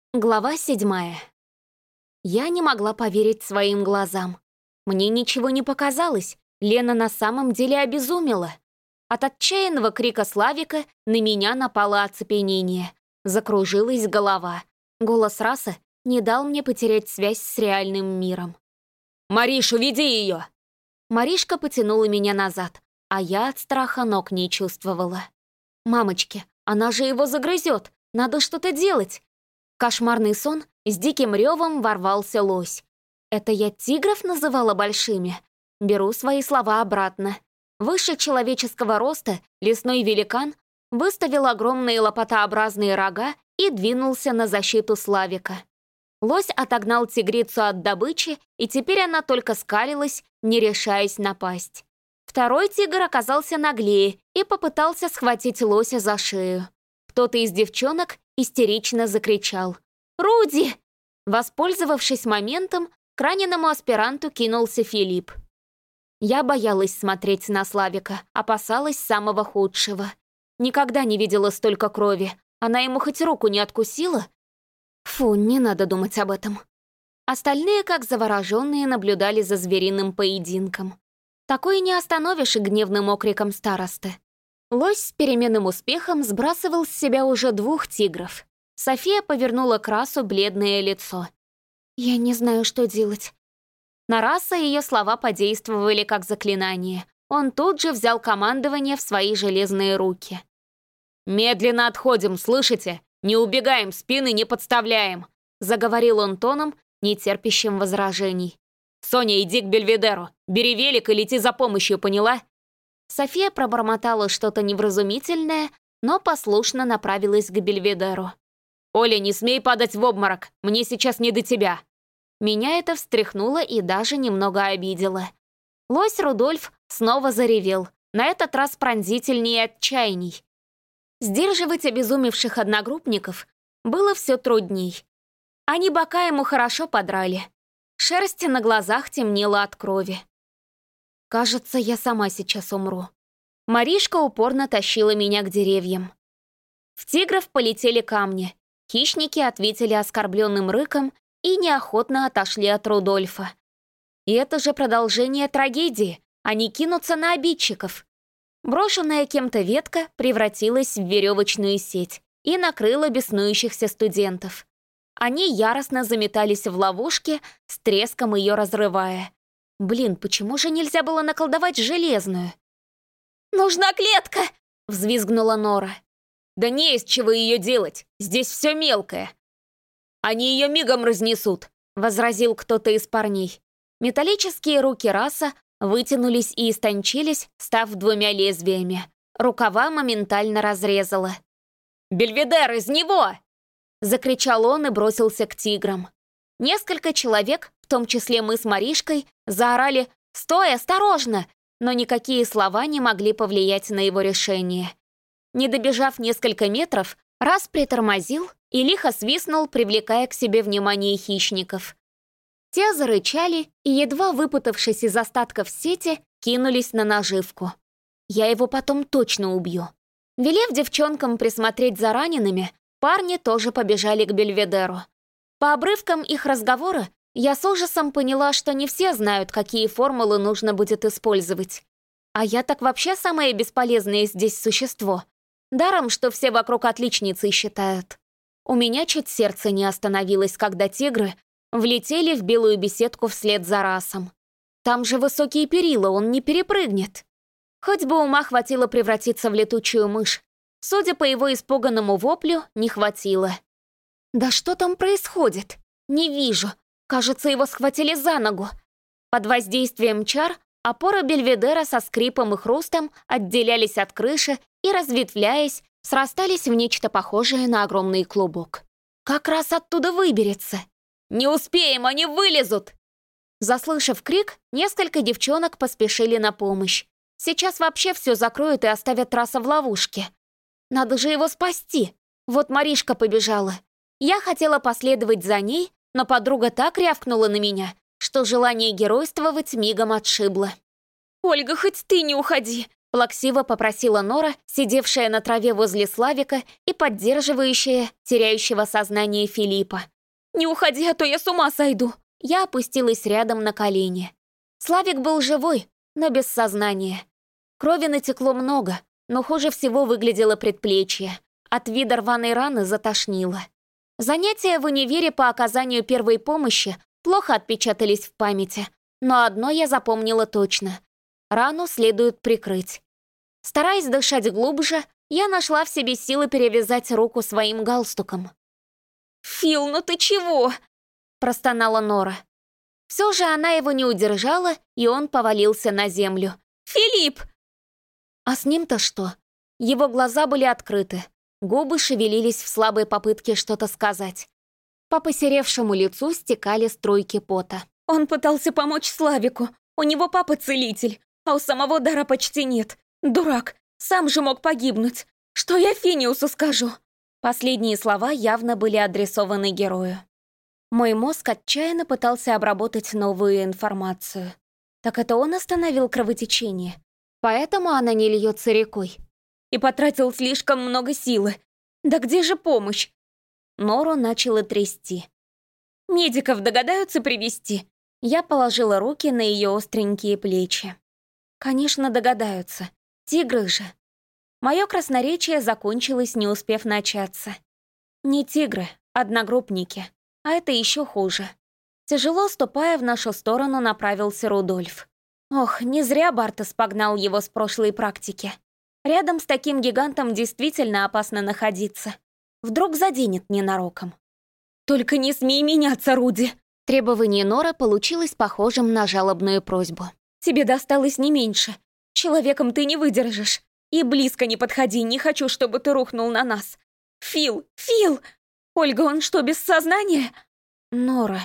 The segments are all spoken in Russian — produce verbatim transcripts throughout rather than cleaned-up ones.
Глава седьмая. Я не могла поверить своим глазам. Мне ничего не показалось, Лена на самом деле обезумела. От отчаянного крика Славика на меня напало оцепенение. Закружилась голова. Голос Раса не дал мне потерять связь с реальным миром. «Мариш, уведи ее!» Маришка потянула меня назад, а я от страха ног не чувствовала. «Мамочки, она же его загрызет! Надо что-то делать!» Кошмарный сон с диким ревом ворвался лось. Это я тигров называла большими? Беру свои слова обратно. Выше человеческого роста лесной великан выставил огромные лопатообразные рога и двинулся на защиту Славика. Лось отогнал тигрицу от добычи, и теперь она только скалилась, не решаясь напасть. Второй тигр оказался наглее и попытался схватить лося за шею. Кто-то из девчонок истерично закричал «Руди!». Воспользовавшись моментом, к раненому аспиранту кинулся Филипп. Я боялась смотреть на Славика, опасалась самого худшего. Никогда не видела столько крови. Она ему хоть руку не откусила? Фу, не надо думать об этом. Остальные, как завороженные, наблюдали за звериным поединком. Такое не остановишь и гневным окриком старосты. Лось с переменным успехом сбрасывал с себя уже двух тигров. София повернула к Расу бледное лицо. «Я не знаю, что делать». На Раса ее слова подействовали как заклинание. Он тут же взял командование в свои железные руки. «Медленно отходим, слышите? Не убегаем, спины не подставляем», заговорил он тоном, не терпящим возражений. «Соня, иди к Бельведеру. Бери велик и лети за помощью, поняла?» София пробормотала что-то невразумительное, но послушно направилась к Бельведеру. «Оля, не смей падать в обморок, мне сейчас не до тебя». Меня это встряхнуло и даже немного обидело. Лось Рудольф снова заревел, на этот раз пронзительнее и отчаянней. Сдерживать обезумевших одногруппников было все трудней. Они бока ему хорошо подрали. Шерсть на глазах темнела от крови. Кажется, я сама сейчас умру. Маришка упорно тащила меня к деревьям. В тигров полетели камни. Хищники ответили оскорбленным рыком и неохотно отошли от Рудольфа. И это же продолжение трагедии. Они кинутся на обидчиков. Брошенная кем-то ветка превратилась в веревочную сеть и накрыла беснующихся студентов. Они яростно заметались в ловушке, с треском ее разрывая. Блин, почему же нельзя было наколдовать железную? «Нужна клетка!» — взвизгнула Нора. «Да не из чего ее делать, здесь все мелкое». «Они ее мигом разнесут», — возразил кто-то из парней. Металлические руки Раса вытянулись и истончились, став двумя лезвиями. Рукава моментально разрезала. «Бельведер, из него!» — закричал он и бросился к тиграм. Несколько человек, в том числе мы с Маришкой, заорали «Стой, осторожно!», но никакие слова не могли повлиять на его решение. Не добежав несколько метров, Рас притормозил и лихо свистнул, привлекая к себе внимание хищников. Те зарычали и, едва выпутавшись из остатков сети, кинулись на наживку. Я его потом точно убью. Велев девчонкам присмотреть за ранеными, парни тоже побежали к Бельведеру. По обрывкам их разговора я с ужасом поняла, что не все знают, какие формулы нужно будет использовать. А я так вообще самое бесполезное здесь существо. Даром, что все вокруг отличницей считают. У меня чуть сердце не остановилось, когда тигры влетели в белую беседку вслед за Расом. Там же высокие перила, он не перепрыгнет. Хоть бы ума хватило превратиться в летучую мышь. Судя по его испуганному воплю, не хватило. Да что там происходит? Не вижу. Кажется, его схватили за ногу. Под воздействием чар опоры Бельведера со скрипом и хрустом отделялись от крыши и, разветвляясь, срастались в нечто похожее на огромный клубок. Как раз оттуда выберется. «Не успеем, они вылезут!» Заслышав крик, несколько девчонок поспешили на помощь. Сейчас вообще все закроют и оставят Раса в ловушке. Надо же его спасти. Вот Маришка побежала. Я хотела последовать за ней, но подруга так рявкнула на меня, что желание геройствовать мигом отшибло. «Ольга, хоть ты не уходи! Плаксиво попросила Нора, сидевшая на траве возле Славика и поддерживающая теряющего сознание Филиппа. «Не уходи, а то я с ума сойду!» Я опустилась рядом на колени. Славик был живой, но без сознания. Крови натекло много, но хуже всего выглядело предплечье. От вида рваной раны затошнило. Занятия в универе по оказанию первой помощи плохо отпечатались в памяти, но одно я запомнила точно. Рану следует прикрыть. Стараясь дышать глубже, я нашла в себе силы перевязать руку своим галстуком. «Фил, ну ты чего?» — простонала Нора. Все же она его не удержала, и он повалился на землю. «Филипп!» А с ним-то что? Его глаза были открыты, губы шевелились в слабой попытке что-то сказать. По посеревшему лицу стекали струйки пота. «Он пытался помочь Славику. У него папа целитель, а у самого дара почти нет. Дурак, сам же мог погибнуть. Что я Финиусу скажу?» Последние слова явно были адресованы герою. Мой мозг отчаянно пытался обработать новую информацию. Так это он остановил кровотечение. Поэтому она не льется рекой. И потратил слишком много силы. Да где же помощь? Нору начало трясти. «Медиков догадаются привести?» Я положила руки на ее остренькие плечи. «Конечно, догадаются. Тигры же». Мое красноречие закончилось, не успев начаться. Не тигры, одногруппники. А это еще хуже. Тяжело ступая в нашу сторону, направился Рудольф. Ох, не зря Бартес погнал его с прошлой практики. Рядом с таким гигантом действительно опасно находиться. Вдруг заденет ненароком. «Только не смей меняться, Руди!» Требование Нора получилось похожим на жалобную просьбу. «Тебе досталось не меньше. Человеком ты не выдержишь. И близко не подходи, не хочу, чтобы ты рухнул на нас. Фил! Фил! Ольга, он что, без сознания?» «Нора.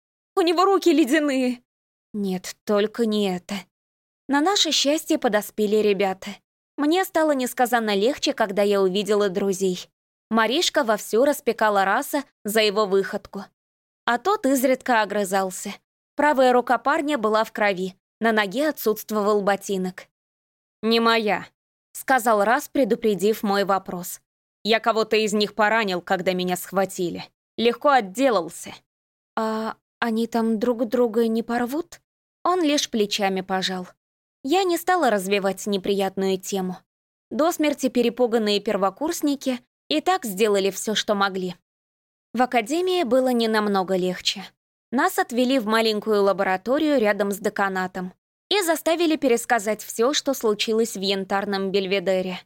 У него руки ледяные!» «Нет, только не это». На наше счастье подоспели ребята. Мне стало несказанно легче, когда я увидела друзей. Маришка вовсю распекала Раса за его выходку. А тот изредка огрызался. Правая рука парня была в крови, на ноге отсутствовал ботинок. «Не моя», — сказал Рас, предупредив мой вопрос. «Я кого-то из них поранил, когда меня схватили. Легко отделался». «А они там друг друга не порвут?» Он лишь плечами пожал. Я не стала развивать неприятную тему. До смерти перепуганные первокурсники и так сделали все, что могли. В академии было не намного легче. Нас отвели в маленькую лабораторию рядом с деканатом и заставили пересказать все, что случилось в Янтарном Бельведере.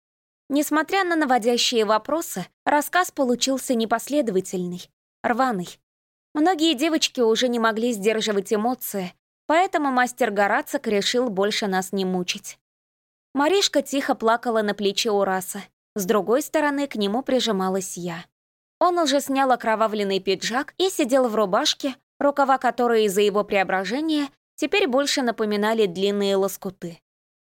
Несмотря на наводящие вопросы, рассказ получился непоследовательный, рваный. Многие девочки уже не могли сдерживать эмоции, поэтому мастер Горацик решил больше нас не мучить. Маришка тихо плакала на плече у Раса. С другой стороны к нему прижималась я. Он уже снял окровавленный пиджак и сидел в рубашке, рукава которой из-за его преображения теперь больше напоминали длинные лоскуты.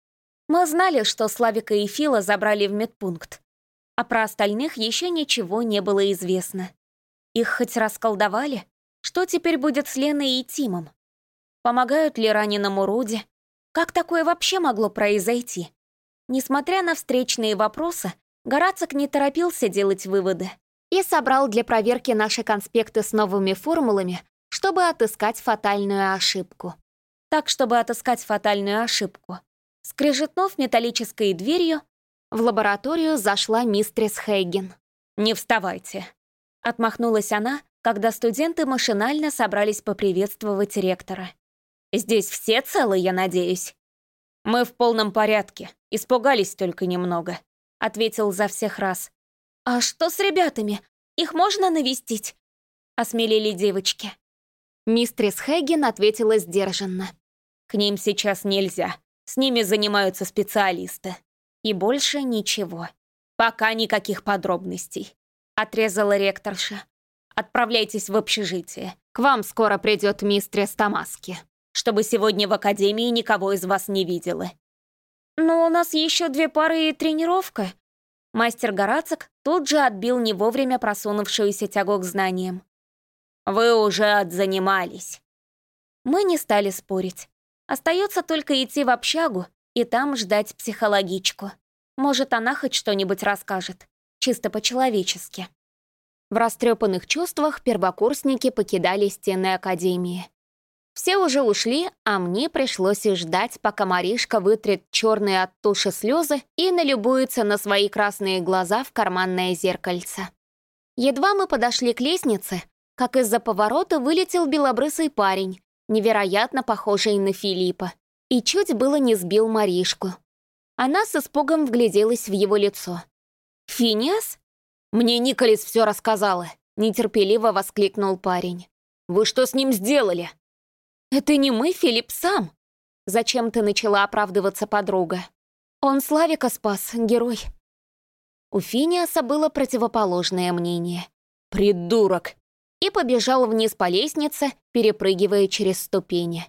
Мы знали, что Славика и Фила забрали в медпункт, а про остальных еще ничего не было известно. Их хоть расколдовали? Что теперь будет с Леной и Тимом? Помогают ли раненому Руди? Как такое вообще могло произойти? Несмотря на встречные вопросы, Горацик не торопился делать выводы и собрал для проверки наши конспекты с новыми формулами, чтобы отыскать фатальную ошибку. Так, чтобы отыскать фатальную ошибку. Скрежетнув металлической дверью, в лабораторию зашла мистрис Хейген. «Не вставайте», — отмахнулась она, когда студенты машинально собрались поприветствовать ректора. «Здесь все целы, я надеюсь?» «Мы в полном порядке, испугались только немного», — ответил за всех Рас. «А что с ребятами? Их можно навестить?» — осмелели девочки. Мистрис Хейген ответила сдержанно. «К ним сейчас нельзя. С ними занимаются специалисты. И больше ничего. Пока никаких подробностей», — отрезала ректорша. «Отправляйтесь в общежитие. К вам скоро придет мистрис Тамаски, чтобы сегодня в академии никого из вас не видела». «Но у нас еще две пары и тренировка». Мастер Горацик тут же отбил не вовремя просунувшуюся тягу к знаниям. «Вы уже отзанимались». Мы не стали спорить. Остается только идти в общагу, и там ждать психологичку. Может, она хоть что-нибудь расскажет, чисто по-человечески. В растрепанных чувствах первокурсники покидали стены академии. Все уже ушли, а мне пришлось и ждать, пока Маришка вытрет черные от туши слезы и налюбуется на свои красные глаза в карманное зеркальце. Едва мы подошли к лестнице, как из-за поворота вылетел белобрысый парень, невероятно похожий на Филиппа, и чуть было не сбил Маришку. Она с испугом вгляделась в его лицо. «Финиас?» «Мне Николис все рассказала», — нетерпеливо воскликнул парень. «Вы что с ним сделали?» «Это не мы, Филипп сам!» Зачем-то начала оправдываться подруга. «Он Славика спас, герой». У Финиаса было противоположное мнение. «Придурок!» И побежал вниз по лестнице, перепрыгивая через ступени.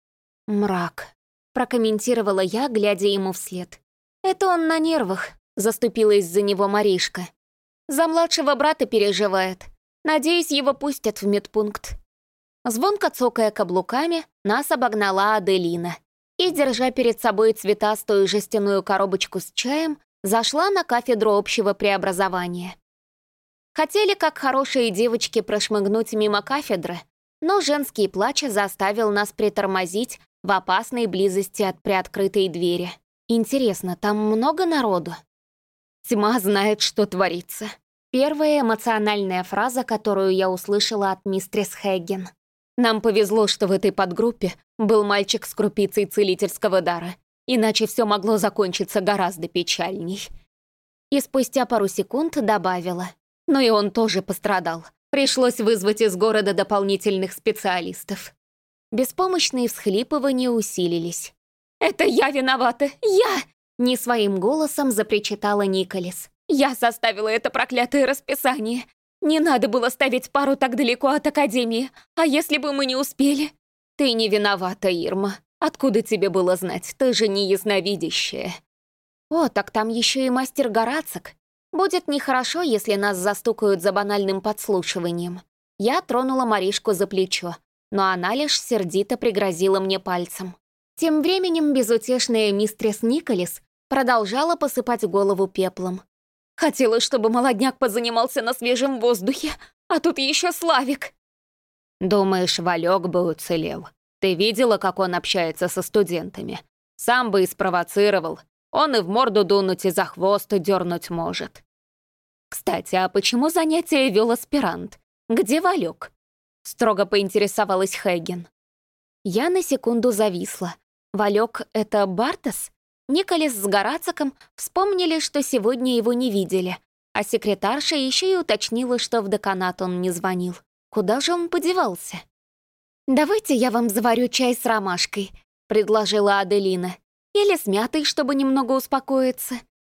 «Мрак», — прокомментировала я, глядя ему вслед. «Это он на нервах», — заступилась за него Маришка. «За младшего брата переживает. Надеюсь, его пустят в медпункт». Звонко цокая каблуками, нас обогнала Аделина и, держа перед собой цветастую жестяную коробочку с чаем, зашла на кафедру общего преобразования. Хотели, как хорошие девочки, прошмыгнуть мимо кафедры, но женский плач заставил нас притормозить в опасной близости от приоткрытой двери. Интересно, там много народу? Тьма знает, что творится. Первая эмоциональная фраза, которую я услышала от мистерс Хэггин. Нам повезло, что в этой подгруппе был мальчик с крупицей целительского дара, иначе все могло закончиться гораздо печальней. И спустя пару секунд добавила. Но и он тоже пострадал. Пришлось вызвать из города дополнительных специалистов. Беспомощные всхлипывания усилились. «Это я виновата! Я!» Не своим голосом запричитала Николис. «Я составила это проклятое расписание. Не надо было ставить пару так далеко от академии. А если бы мы не успели?» «Ты не виновата, Ирма. Откуда тебе было знать? Ты же не ясновидящая». «О, так там еще и мастер Горацик. Будет нехорошо, если нас застукают за банальным подслушиванием». Я тронула Маришку за плечо, но она лишь сердито пригрозила мне пальцем. Тем временем безутешная мистерс Николис продолжала посыпать голову пеплом. «Хотела, чтобы молодняк позанимался на свежем воздухе, а тут еще Славик». «Думаешь, Валек бы уцелел? Ты видела, как он общается со студентами? Сам бы и спровоцировал. Он и в морду дунуть, и за хвост дернуть может». «Кстати, а почему занятия вел аспирант? Где Валек?» Строго поинтересовалась Хэггин. Я на секунду зависла. Валек — это Бартас? Николис с Горациком вспомнили, что сегодня его не видели, а секретарша еще и уточнила, что в деканат он не звонил. Куда же он подевался? «Давайте я вам заварю чай с ромашкой», — предложила Аделина. «Или с мятой, чтобы немного успокоиться».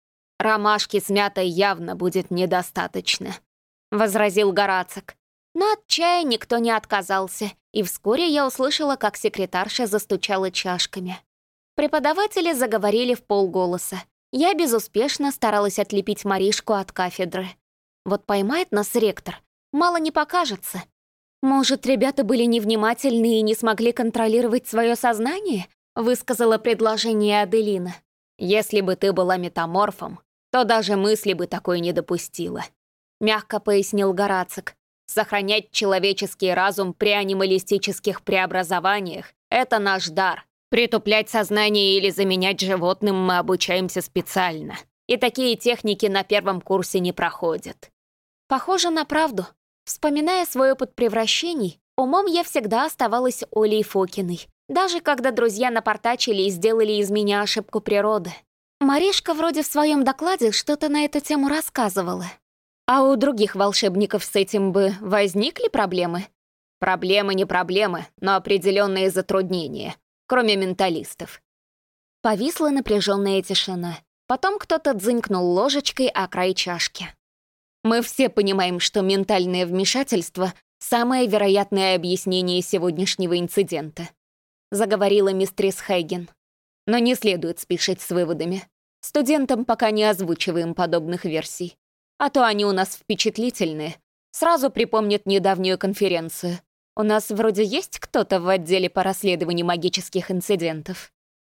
«Ромашки с мятой явно будет недостаточно», — возразил Горацик. Но от чая никто не отказался, и вскоре я услышала, как секретарша застучала чашками. Преподаватели заговорили в полголоса. Я безуспешно старалась отлепить Маришку от кафедры. Вот поймает нас ректор, мало не покажется. «Может, ребята были невнимательны и не смогли контролировать свое сознание?» — высказала предложение Аделина. «Если бы ты была метаморфом, то даже мысли бы такой не допустила», — мягко пояснил Горацик. «Сохранять человеческий разум при анималистических преобразованиях — это наш дар. Притуплять сознание или заменять животным мы обучаемся специально, и такие техники на первом курсе не проходят». Похоже на правду. Вспоминая свой опыт превращений, умом я всегда оставалась Олей Фокиной, даже когда друзья напортачили и сделали из меня ошибку природы. Маришка вроде в своем докладе что-то на эту тему рассказывала. А у других волшебников с этим бы возникли проблемы? Проблемы не проблемы, но определенные затруднения, кроме менталистов. Повисла напряженная тишина. Потом кто-то дзынькнул ложечкой о край чашки. Мы все понимаем, что ментальное вмешательство — самое вероятное объяснение сегодняшнего инцидента, заговорила мистерс Хэггин. Но не следует спешить с выводами. Студентам пока не озвучиваем подобных версий. А то они у нас впечатлительные. Сразу припомнят недавнюю конференцию. У нас вроде есть кто-то в отделе по расследованию магических инцидентов.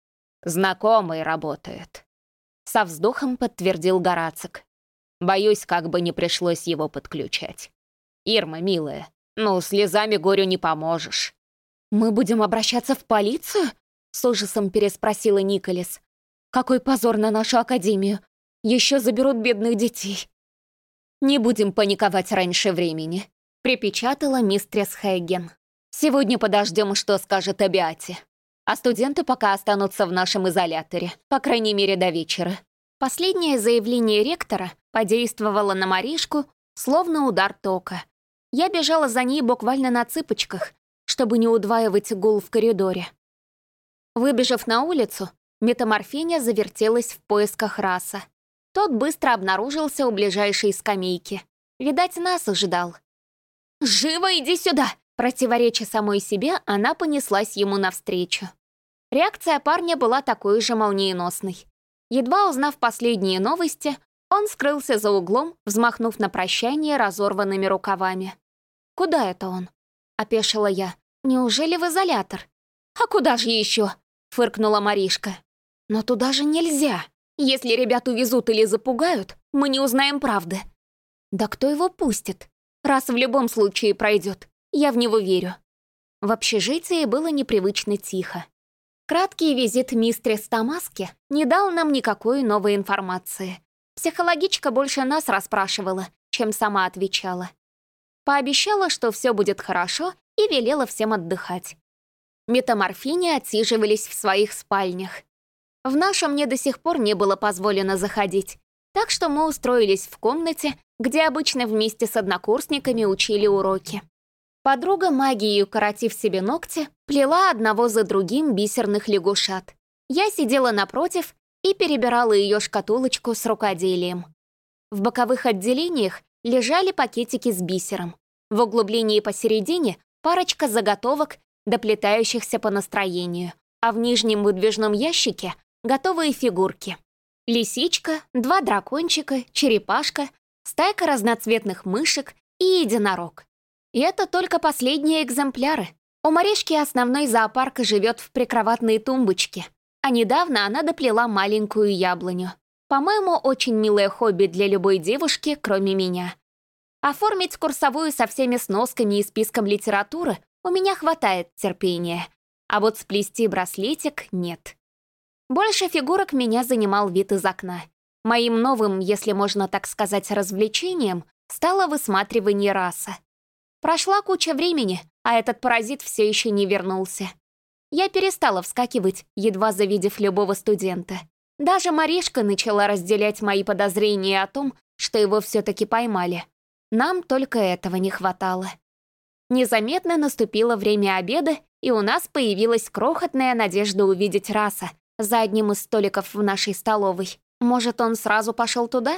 «Знакомый работает», — со вздохом подтвердил Горацик. «Боюсь, как бы не пришлось его подключать. Ирма, милая, ну, слезами горю не поможешь». «Мы будем обращаться в полицию?» — с ужасом переспросила Николес. «Какой позор на нашу академию! Еще заберут бедных детей!» «Не будем паниковать раньше времени», — припечатала мистерс Хейген. «Сегодня подождем, что скажет о Биате. А студенты пока останутся в нашем изоляторе, по крайней мере, до вечера». Последнее заявление ректора подействовало на Маришку, словно удар тока. Я бежала за ней буквально на цыпочках, чтобы не удваивать гул в коридоре. Выбежав на улицу, метаморфиня завертелась в поисках Раса. Тот быстро обнаружился у ближайшей скамейки. Видать, нас ожидал. «Живо иди сюда!» Противореча самой себе, она понеслась ему навстречу. Реакция парня была такой же молниеносной. Едва узнав последние новости, он скрылся за углом, взмахнув на прощание разорванными рукавами. «Куда это он?» — опешила я. «Неужели в изолятор?» «А куда же еще?» — фыркнула Маришка. «Но туда же нельзя. Если ребят увезут или запугают, мы не узнаем правды». «Да кто его пустит? Раз в любом случае пройдет. Я в него верю». В общежитии было непривычно тихо. Краткий визит мистерс Тамаски не дал нам никакой новой информации. Психологичка больше нас расспрашивала, чем сама отвечала. Пообещала, что все будет хорошо, и велела всем отдыхать. Метаморфини отсиживались в своих спальнях. В нашу мне до сих пор не было позволено заходить, так что мы устроились в комнате, где обычно вместе с однокурсниками учили уроки. Подруга, магией укоротив себе ногти, плела одного за другим бисерных лягушат. Я сидела напротив и перебирала ее шкатулочку с рукоделием. В боковых отделениях лежали пакетики с бисером. В углублении посередине парочка заготовок, доплетающихся по настроению, а в нижнем выдвижном ящике готовые фигурки. Лисичка, два дракончика, черепашка, стайка разноцветных мышек и единорог. И это только последние экземпляры. У Маришки основной зоопарк живет в прикроватной тумбочке, а недавно она доплела маленькую яблоню. По-моему, очень милое хобби для любой девушки, кроме меня. Оформить курсовую со всеми сносками и списком литературы у меня хватает терпения, а вот сплести браслетик нет. Больше фигурок меня занимал вид из окна. Моим новым, если можно так сказать, развлечением стало высматривание Раса. Прошла куча времени, а этот паразит все еще не вернулся. Я перестала вскакивать, едва завидев любого студента. Даже Маришка начала разделять мои подозрения о том, что его все-таки поймали. Нам только этого не хватало. Незаметно наступило время обеда, и у нас появилась крохотная надежда увидеть Раса за одним из столиков в нашей столовой. Может, он сразу пошел туда?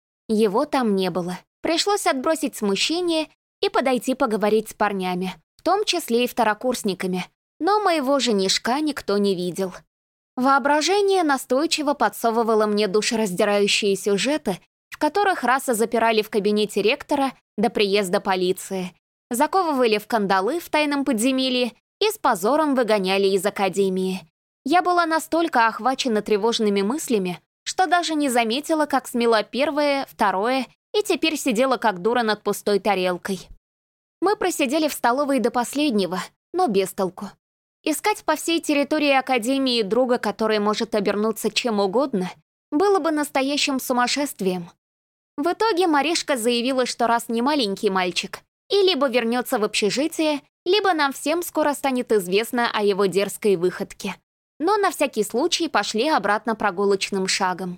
Его там не было. Пришлось отбросить смущение и подойти поговорить с парнями, в том числе и второкурсниками, но моего женишка никто не видел. Воображение настойчиво подсовывало мне душераздирающие сюжеты, в которых Раса запирали в кабинете ректора до приезда полиции, заковывали в кандалы в тайном подземелье и с позором выгоняли из академии. Я была настолько охвачена тревожными мыслями, что даже не заметила, как смела первое, второе и теперь сидела как дура над пустой тарелкой. Мы просидели в столовой до последнего, но без толку. Искать по всей территории Академии друга, который может обернуться чем угодно, было бы настоящим сумасшествием. В итоге Маришка заявила, что раз не маленький мальчик, и либо вернется в общежитие, либо нам всем скоро станет известно о его дерзкой выходке. Но на всякий случай пошли обратно прогулочным шагом.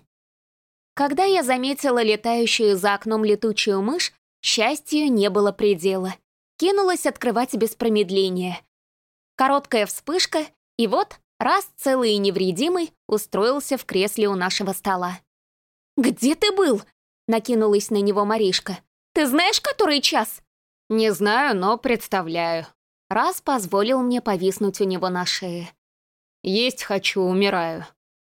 Когда я заметила летающую за окном летучую мышь, счастью не было предела. Кинулась открывать без промедления. Короткая вспышка, и вот, раз целый и невредимый, устроился в кресле у нашего стола. «Где ты был?» — накинулась на него Маришка. «Ты знаешь, который час?» «Не знаю, но представляю». Раз позволил мне повиснуть у него на шее. «Есть хочу, умираю».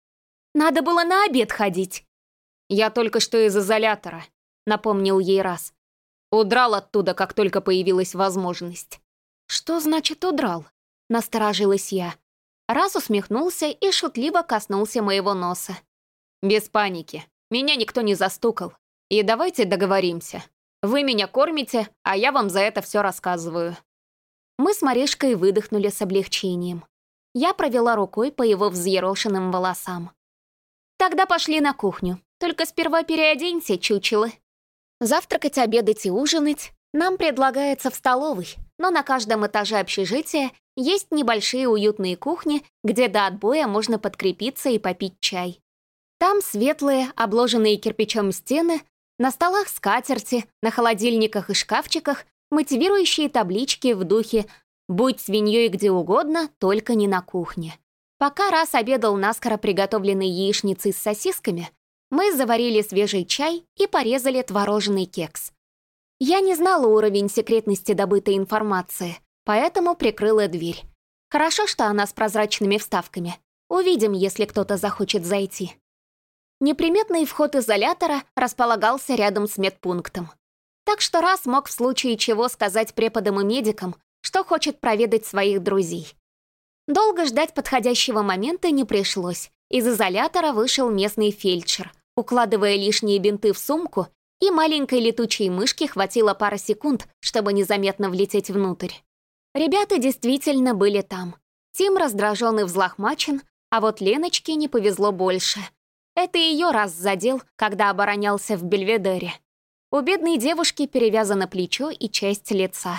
«Надо было на обед ходить». «Я только что из изолятора», — напомнил ей Раз. «Удрал оттуда, как только появилась возможность». «Что значит удрал?» — насторожилась я. Раз усмехнулся и шутливо коснулся моего носа. «Без паники. Меня никто не застукал. И давайте договоримся. Вы меня кормите, а я вам за это все рассказываю». Мы с Маришкой выдохнули с облегчением. Я провела рукой по его взъерошенным волосам. «Тогда пошли на кухню. Только сперва переоденься, чучело. Завтракать, обедать и ужинать нам предлагается в столовой, но на каждом этаже общежития есть небольшие уютные кухни, где до отбоя можно подкрепиться и попить чай. Там светлые, обложенные кирпичом стены, на столах скатерти, на холодильниках и шкафчиках мотивирующие таблички в духе «Будь свиньей где угодно, только не на кухне». Пока Раз обедал наскоро приготовленной яичницей с сосисками, мы заварили свежий чай и порезали творожный кекс. Я не знала уровень секретности добытой информации, поэтому прикрыла дверь. Хорошо, что она с прозрачными вставками. Увидим, если кто-то захочет зайти. Неприметный вход изолятора располагался рядом с медпунктом. Так что Раз мог в случае чего сказать преподам и медикам, что хочет проведать своих друзей. Долго ждать подходящего момента не пришлось. Из изолятора вышел местный фельдшер, укладывая лишние бинты в сумку, и маленькой летучей мышке хватило пары секунд, чтобы незаметно влететь внутрь. Ребята действительно были там. Тим раздражен и взлохмачен, а вот Леночке не повезло больше. Это ее Раз задел, когда оборонялся в Бельведере. У бедной девушки перевязано плечо и часть лица.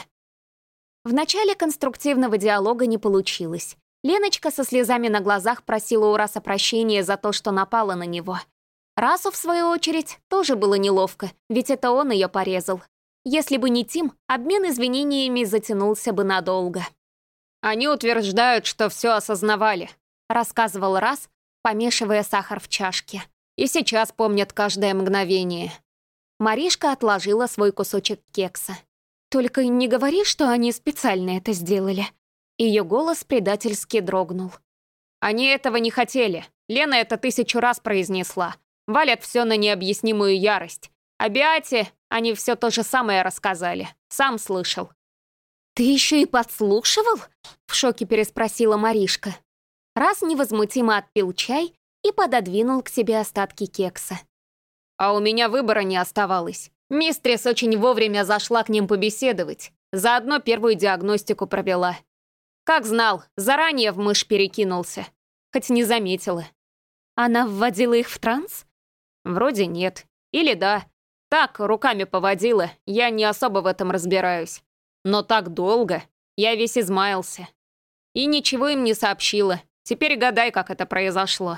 В начале конструктивного диалога не получилось. Леночка со слезами на глазах просила у Раса прощения за то, что напала на него. Расу, в свою очередь, тоже было неловко, ведь это он ее порезал. Если бы не Тим, обмен извинениями затянулся бы надолго. «Они утверждают, что все осознавали», — рассказывал Раз, помешивая сахар в чашке. «И сейчас помнят каждое мгновение». Маришка отложила свой кусочек кекса. «Только не говори, что они специально это сделали». Ее голос предательски дрогнул. «Они этого не хотели. Лена это тысячу раз произнесла. Валят все на необъяснимую ярость. О Беате они все то же самое рассказали. Сам слышал». «Ты еще и подслушивал?» — в шоке переспросила Маришка. Раз невозмутимо отпил чай и пододвинул к себе остатки кекса. «А у меня выбора не оставалось. Мистрис очень вовремя зашла к ним побеседовать. Заодно первую диагностику провела. Как знал, заранее в мышь перекинулся. Хоть не заметила». «Она вводила их в транс?» «Вроде нет. Или да. Так, руками поводила, я не особо в этом разбираюсь. Но так долго, я весь измаялся. И ничего им не сообщила. Теперь гадай, как это произошло».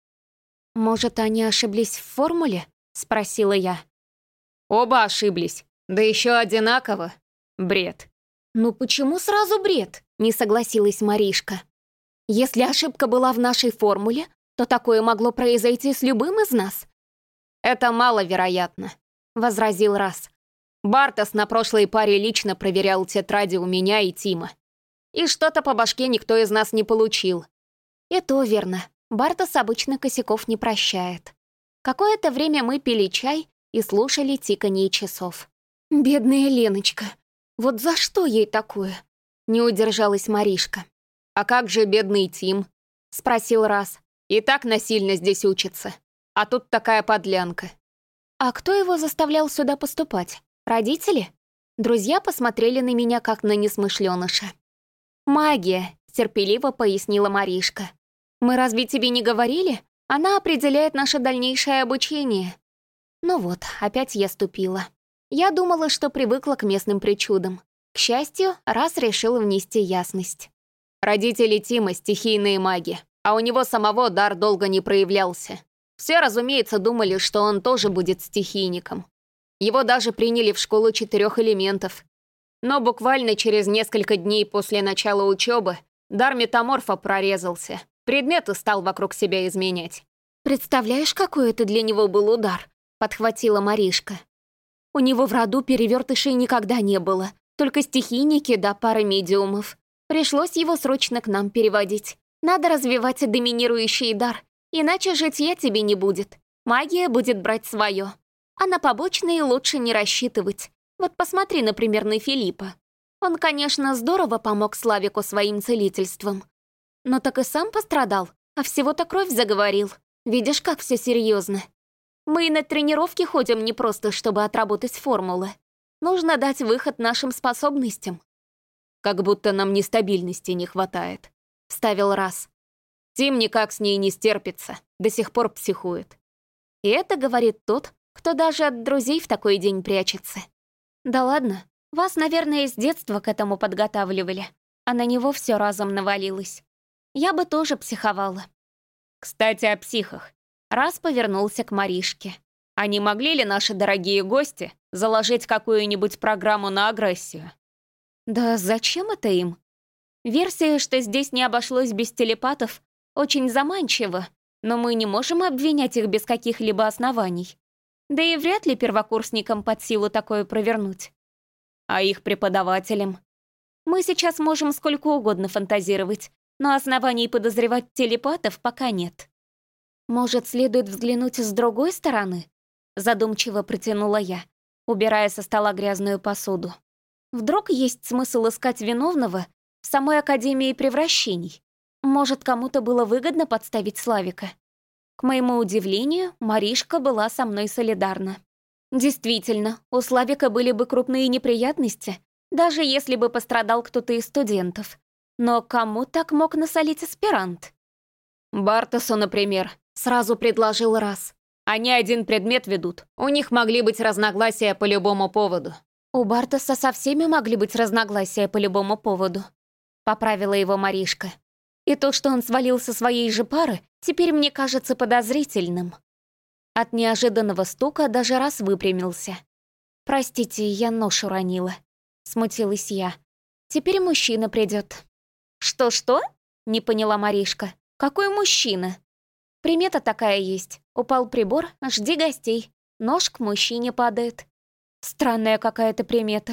«Может, они ошиблись в формуле?» — спросила я. «Оба ошиблись. Да еще одинаково. Бред». «Ну почему сразу бред?» — не согласилась Маришка. «Если ошибка была в нашей формуле, то такое могло произойти с любым из нас». «Это маловероятно», — возразил Раз. «Бартос на прошлой паре лично проверял тетради у меня и Тима. И что-то по башке никто из нас не получил». «И то верно. Бартос обычно косяков не прощает». Какое-то время мы пили чай и слушали тиканье часов. «Бедная Леночка. Вот за что ей такое?» — не удержалась Маришка. «А как же бедный Тим?» — спросил Раз. «И так насильно здесь учится. А тут такая подлянка». «А кто его заставлял сюда поступать? Родители?» Друзья посмотрели на меня, как на несмышленыша. «Магия», — терпеливо пояснила Маришка. «Мы разве тебе не говорили? Она определяет наше дальнейшее обучение». Ну вот, опять я ступила. Я думала, что привыкла к местным причудам. К счастью, Раз решил внести ясность. «Родители Тима — стихийные маги, а у него самого дар долго не проявлялся. Все, разумеется, думали, что он тоже будет стихийником. Его даже приняли в школу четырех элементов. Но буквально через несколько дней после начала учебы дар метаморфа прорезался. Предметы стал вокруг себя изменять». «Представляешь, какой это для него был удар?» — подхватила Маришка. «У него в роду перевертышей никогда не было, только стихийники да пара медиумов. Пришлось его срочно к нам переводить. Надо развивать доминирующий дар, иначе житья тебе не будет. Магия будет брать свое. А на побочные лучше не рассчитывать. Вот посмотри, например, на Филиппа. Он, конечно, здорово помог Славику своим целительством. Но так и сам пострадал, а всего-то кровь заговорил. Видишь, как все серьезно. Мы и на тренировки ходим не просто, чтобы отработать формулы. Нужно дать выход нашим способностям. Как будто нам нестабильности не хватает. Вставил Раз. Тим никак с ней не стерпится, до сих пор психует. И это говорит тот, кто даже от друзей в такой день прячется. Да ладно, вас, наверное, с детства к этому подготавливали, а на него все разом навалилось. Я бы тоже психовала. Кстати, о психах. Раз повернулся к Маришке. А не могли ли наши дорогие гости заложить какую-нибудь программу на агрессию? Да зачем это им? Версия, что здесь не обошлось без телепатов, очень заманчива, но мы не можем обвинять их без каких-либо оснований. Да и вряд ли первокурсникам под силу такое провернуть. А их преподавателям? Мы сейчас можем сколько угодно фантазировать, но оснований подозревать телепатов пока нет. Может, следует взглянуть с другой стороны? Задумчиво протянула я, убирая со стола грязную посуду. Вдруг есть смысл искать виновного в самой Академии превращений? Может, кому-то было выгодно подставить Славика? К моему удивлению, Маришка была со мной солидарна. Действительно, у Славика были бы крупные неприятности, даже если бы пострадал кто-то из студентов. Но кому так мог насолить аспирант? Бартосу, например, сразу предложил Раз. Они один предмет ведут. У них могли быть разногласия по любому поводу. У Бартоса со всеми могли быть разногласия по любому поводу. Поправила его Маришка. И то, что он свалил со своей же пары, теперь мне кажется подозрительным. От неожиданного стука даже Раз выпрямился. «Простите, я нож уронила», — смутилась я. «Теперь мужчина придет». «Что-что?» — не поняла Маришка. «Какой мужчина?» «Примета такая есть. Упал прибор, жди гостей. Нож к мужчине падает». Странная какая-то примета.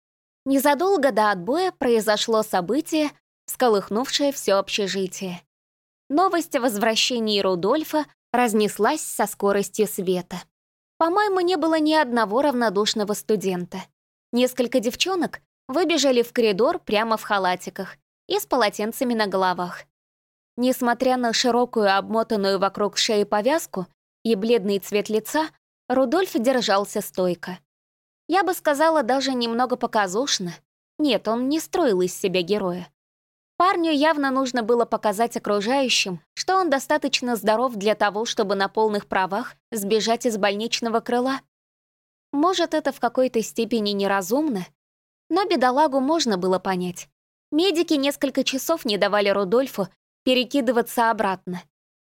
Незадолго до отбоя произошло событие, всколыхнувшее все общежитие. Новость о возвращении Рудольфа разнеслась со скоростью света. По-моему, не было ни одного равнодушного студента. Несколько девчонок выбежали в коридор прямо в халатиках и с полотенцами на головах. Несмотря на широкую, обмотанную вокруг шеи повязку и бледный цвет лица, Рудольф держался стойко. Я бы сказала, даже немного показушно. Нет, он не строил из себя героя. Парню явно нужно было показать окружающим, что он достаточно здоров для того, чтобы на полных правах сбежать из больничного крыла. Может, это в какой-то степени неразумно, но бедолагу можно было понять. Медики несколько часов не давали Рудольфу перекидываться обратно.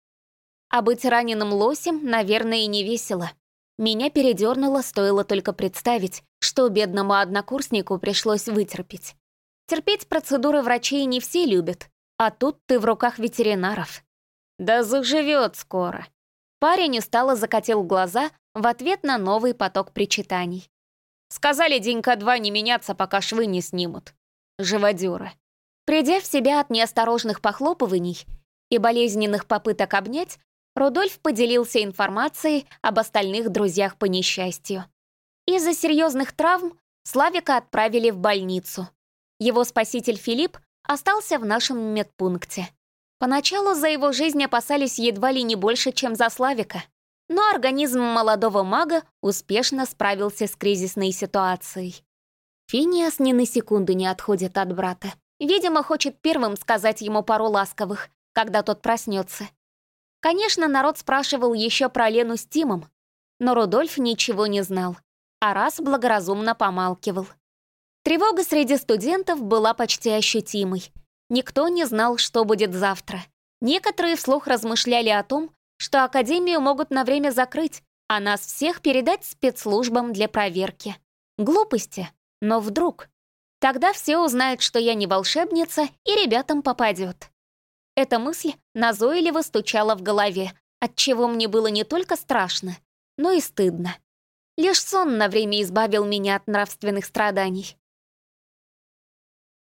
А быть раненым лосем, наверное, и не весело. Меня передернуло, стоило только представить, что бедному однокурснику пришлось вытерпеть. Терпеть процедуры врачей не все любят, а тут ты в руках ветеринаров. Да заживет скоро. Парень устало закатил глаза в ответ на новый поток причитаний. Сказали денька два не меняться, пока швы не снимут. Живодёры. Придя в себя от неосторожных похлопываний и болезненных попыток обнять, Рудольф поделился информацией об остальных друзьях по несчастью. Из-за серьезных травм Славика отправили в больницу. Его спаситель Филипп остался в нашем медпункте. Поначалу за его жизнь опасались едва ли не больше, чем за Славика. Но организм молодого мага успешно справился с кризисной ситуацией. Финиас ни на секунду не отходит от брата. Видимо, хочет первым сказать ему пару ласковых, когда тот проснется. Конечно, народ спрашивал еще про Лену с Тимом, но Рудольф ничего не знал, а Раз благоразумно помалкивал. Тревога среди студентов была почти ощутимой. Никто не знал, что будет завтра. Некоторые вслух размышляли о том, что Академию могут на время закрыть, а нас всех передать спецслужбам для проверки. Глупости, но вдруг. Тогда все узнают, что я не волшебница, и ребятам попадет. Эта мысль назойливо стучала в голове, отчего мне было не только страшно, но и стыдно. Лишь сон на время избавил меня от нравственных страданий.